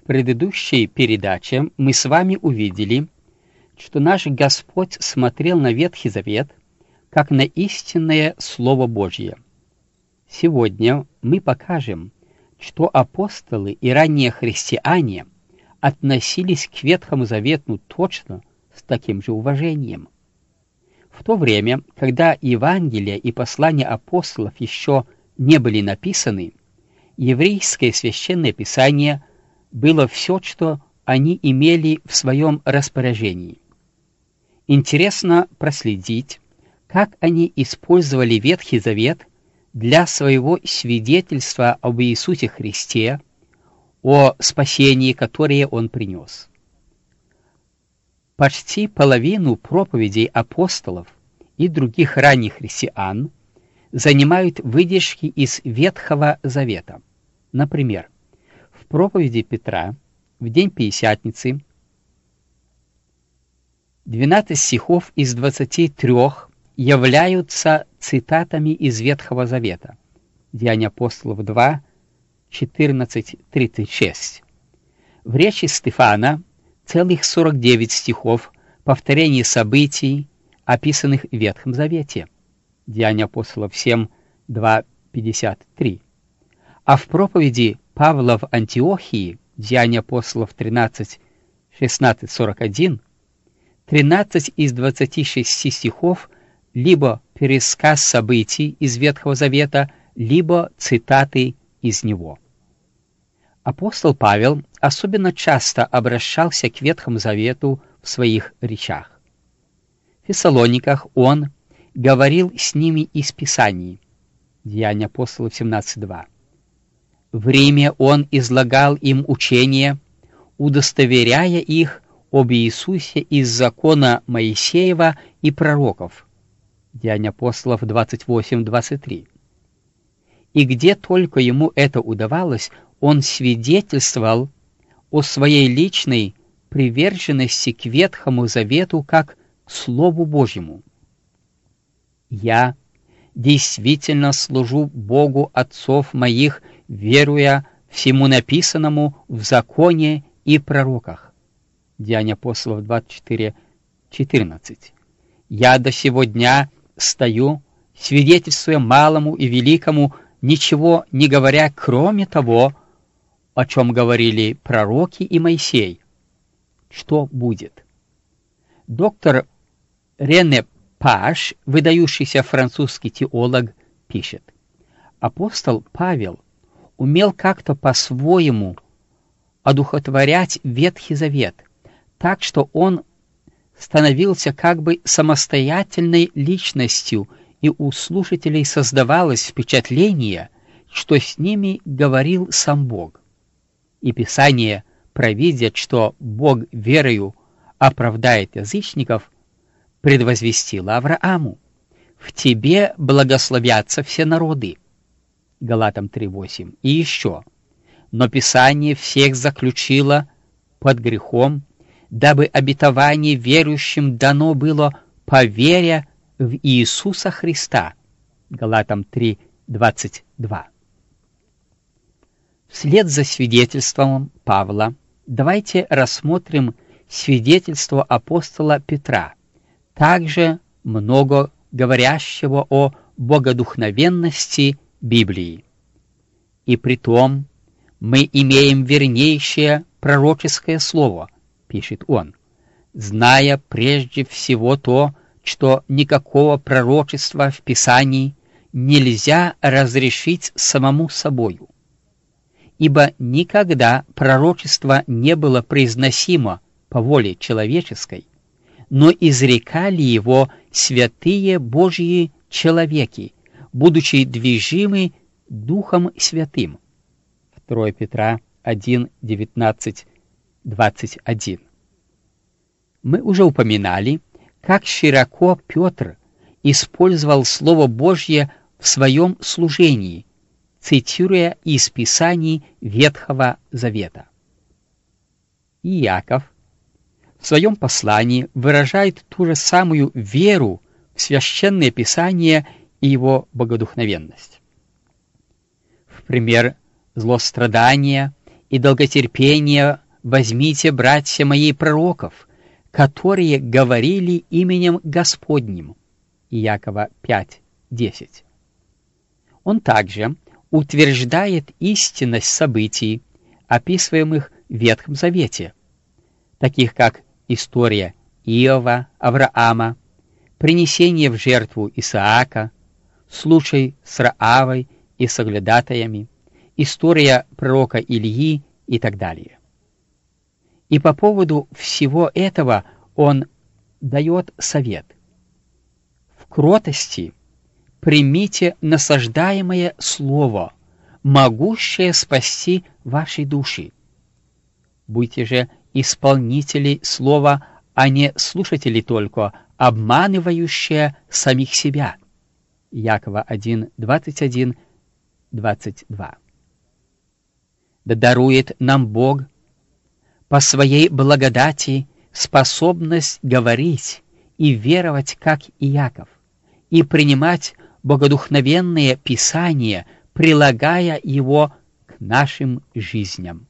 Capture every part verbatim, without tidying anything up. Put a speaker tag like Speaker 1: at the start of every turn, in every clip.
Speaker 1: предыдущей передаче мы с вами увидели, что наш Господь смотрел на Ветхий Завет как на истинное Слово Божье. Сегодня мы покажем, что апостолы и ранние христиане относились к Ветхому Завету точно с таким же уважением. В то время, когда Евангелия и послания апостолов еще не были написаны, еврейское священное писание было все, что они имели в своем распоряжении. Интересно проследить, как они использовали Ветхий Завет для своего свидетельства об Иисусе Христе, о спасении, которое Он принес. Почти половину проповедей апостолов и других ранних христиан занимают выдержки из Ветхого Завета. Например, в проповеди Петра в день Пятидесятницы двенадцать стихов из двадцати трёх являются цитатами из Ветхого Завета. Деяния апостолов два, четырнадцать тридцать шесть. В речи Стефана целых сорок девять стихов повторения событий, описанных в Ветхом Завете. Деяния апостолов семь, два пятьдесят три. А в проповеди Павла в Антиохии, Деяния апостолов тринадцать, шестнадцать, сорок один, тринадцать из двадцати шести стихов либо пересказ событий из Ветхого Завета, либо цитаты из него. Апостол Павел особенно часто обращался к Ветхому Завету в своих речах. В Фессалониках он говорил с ними из Писаний. Деяния апостолов семнадцать два. В Риме он излагал им учение, удостоверяя их об Иисусе из закона Моисеева и пророков. Деяния апостолов двадцать восемь двадцать три. И где только ему это удавалось, он свидетельствовал о своей личной приверженности к Ветхому Завету как к Слову Божьему. «Я действительно служу Богу отцов моих, веруя всему написанному в законе и пророках». Деяния апостолов двадцать четыре четырнадцать. «Я до сего дня стою, свидетельствуя малому и великому, ничего не говоря, кроме того, о чем говорили пророки и Моисей. Что будет?» Доктор Рене Паш, выдающийся французский теолог, пишет: апостол Павел умел как-то по-своему одухотворять Ветхий Завет, так что он становился как бы самостоятельной личностью, и у слушателей создавалось впечатление, что с ними говорил сам Бог. И Писание, провидя, что Бог верою оправдает язычников, предвозвестило Аврааму: «В тебе благословятся все народы». Галатам три восемь. И еще: «Но Писание всех заключило под грехом, дабы обетование верующим дано было по вере в Иисуса Христа». Галатам три двадцать два. Вслед за свидетельством Павла давайте рассмотрим свидетельство апостола Петра, также много говорящего о богодухновенности Библии. «И притом мы имеем вернейшее пророческое слово», пишет он, «зная прежде всего то, что никакого пророчества в Писании нельзя разрешить самому собою. Ибо никогда пророчество не было произносимо по воле человеческой, но изрекали его святые Божьи человеки, будучи движимы Духом Святым». второе Петра один девятнадцать двадцать один. Мы уже упоминали, как широко Петр использовал Слово Божье в своем служении, цитируя из Писаний Ветхого Завета. И Иаков в своем послании выражает ту же самую веру в Священное Писание и его богодухновенность. В пример злострадания и долготерпение возьмите, братья мои, пророков, которые говорили именем Господним. Иакова пять десять. Он также утверждает истинность событий, описываемых в Ветхом Завете, таких как история Иова, Авраама, принесение в жертву Исаака, случай с Раавой и соглядатаями, история пророка Ильи и так далее. И по поводу всего этого он дает совет. В кротости примите насаждаемое слово, могущее спасти ваши души. Будьте же исполнители слова, а не слушатели только, обманывающие самих себя. Иакова один двадцать один двадцать два. Да дарует нам Бог по своей благодати способность говорить и веровать, как Иаков, и принимать богодухновенное Писание, прилагая его к нашим жизням.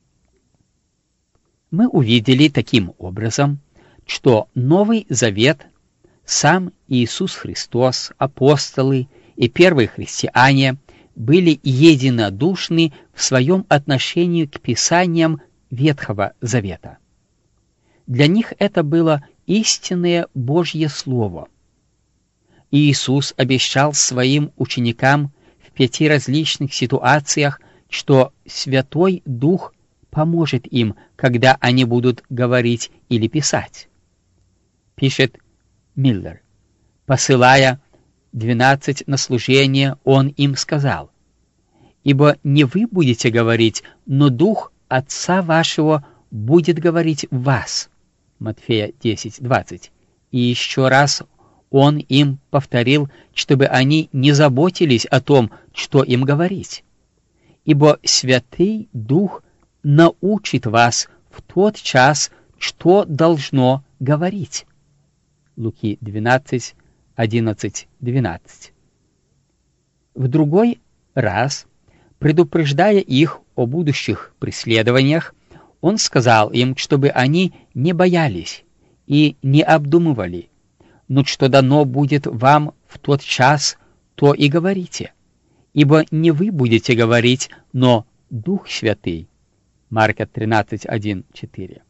Speaker 1: Мы увидели таким образом, что Новый Завет, сам Иисус Христос, апостолы и первые христиане были единодушны в своем отношении к Писаниям Ветхого Завета. Для них это было истинное Божье Слово. Иисус обещал своим ученикам в пяти различных ситуациях, что Святой Дух поможет им, когда они будут говорить или писать. Пишет Миллер. Посылая двенадцать на служение, он им сказал: «Ибо не вы будете говорить, но Дух Отца вашего будет говорить в вас». Матфея десять двадцать. И еще раз он им повторил, чтобы они не заботились о том, что им говорить. «Ибо Святый Дух научит вас в тот час, что должно говорить». Луки двенадцать одиннадцать двенадцать. В другой раз, предупреждая их о будущих преследованиях, он сказал им, чтобы они не боялись и не обдумывали, но что дано будет вам в тот час, то и говорите, ибо не вы будете говорить, но Дух Святый. Марка тринадцать один четыре.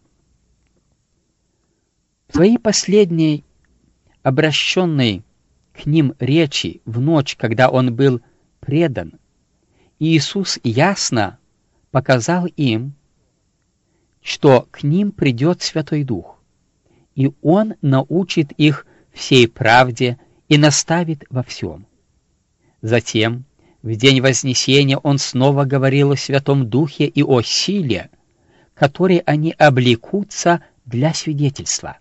Speaker 1: В своей последней обращенной к ним речи в ночь, когда он был предан, Иисус ясно показал им, что к ним придет Святой Дух, и Он научит их всей правде и наставит во всем. Затем, в день Вознесения, Он снова говорил о Святом Духе и о силе, которой они облекутся для свидетельства.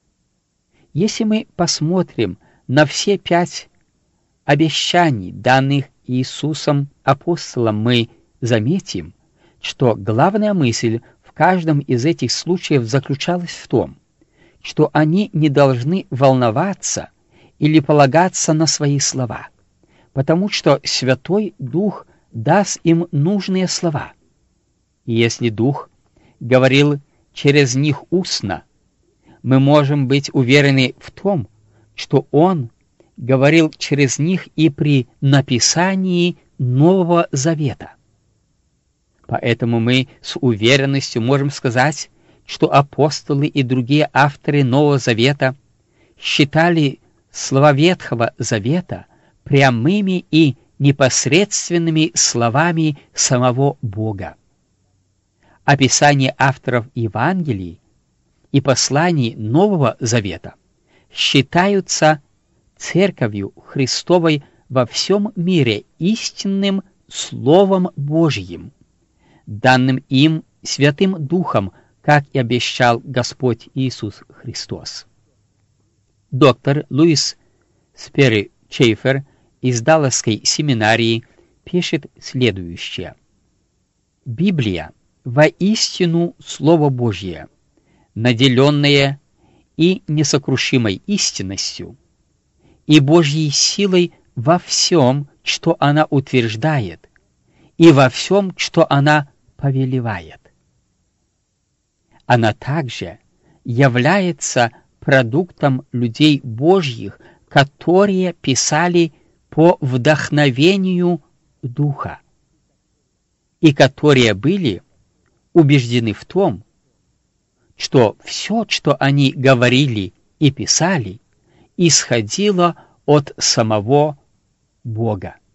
Speaker 1: Если мы посмотрим на все пять обещаний, данных Иисусом апостолам, мы заметим, что главная мысль в каждом из этих случаев заключалась в том, что они не должны волноваться или полагаться на свои слова, потому что Святой Дух даст им нужные слова. И если Дух говорил через них устно, мы можем быть уверены в том, что Он говорил через них и при написании Нового Завета. Поэтому мы с уверенностью можем сказать, что апостолы и другие авторы Нового Завета считали слова Ветхого Завета прямыми и непосредственными словами самого Бога. Описание авторов Евангелий и посланий Нового Завета считаются Церковью Христовой во всем мире истинным Словом Божьим, данным им Святым Духом, как и обещал Господь Иисус Христос. Доктор Луис Сперри Чейфер из Далласской семинарии пишет следующее. Библия воистину Слово Божье, наделенное и несокрушимой истинностью, и Божьей силой во всем, что она утверждает, и во всем, что она повелевает. Она также является продуктом людей Божьих, которые писали по вдохновению Духа и которые были убеждены в том, что все, что они говорили и писали, исходило от самого Бога.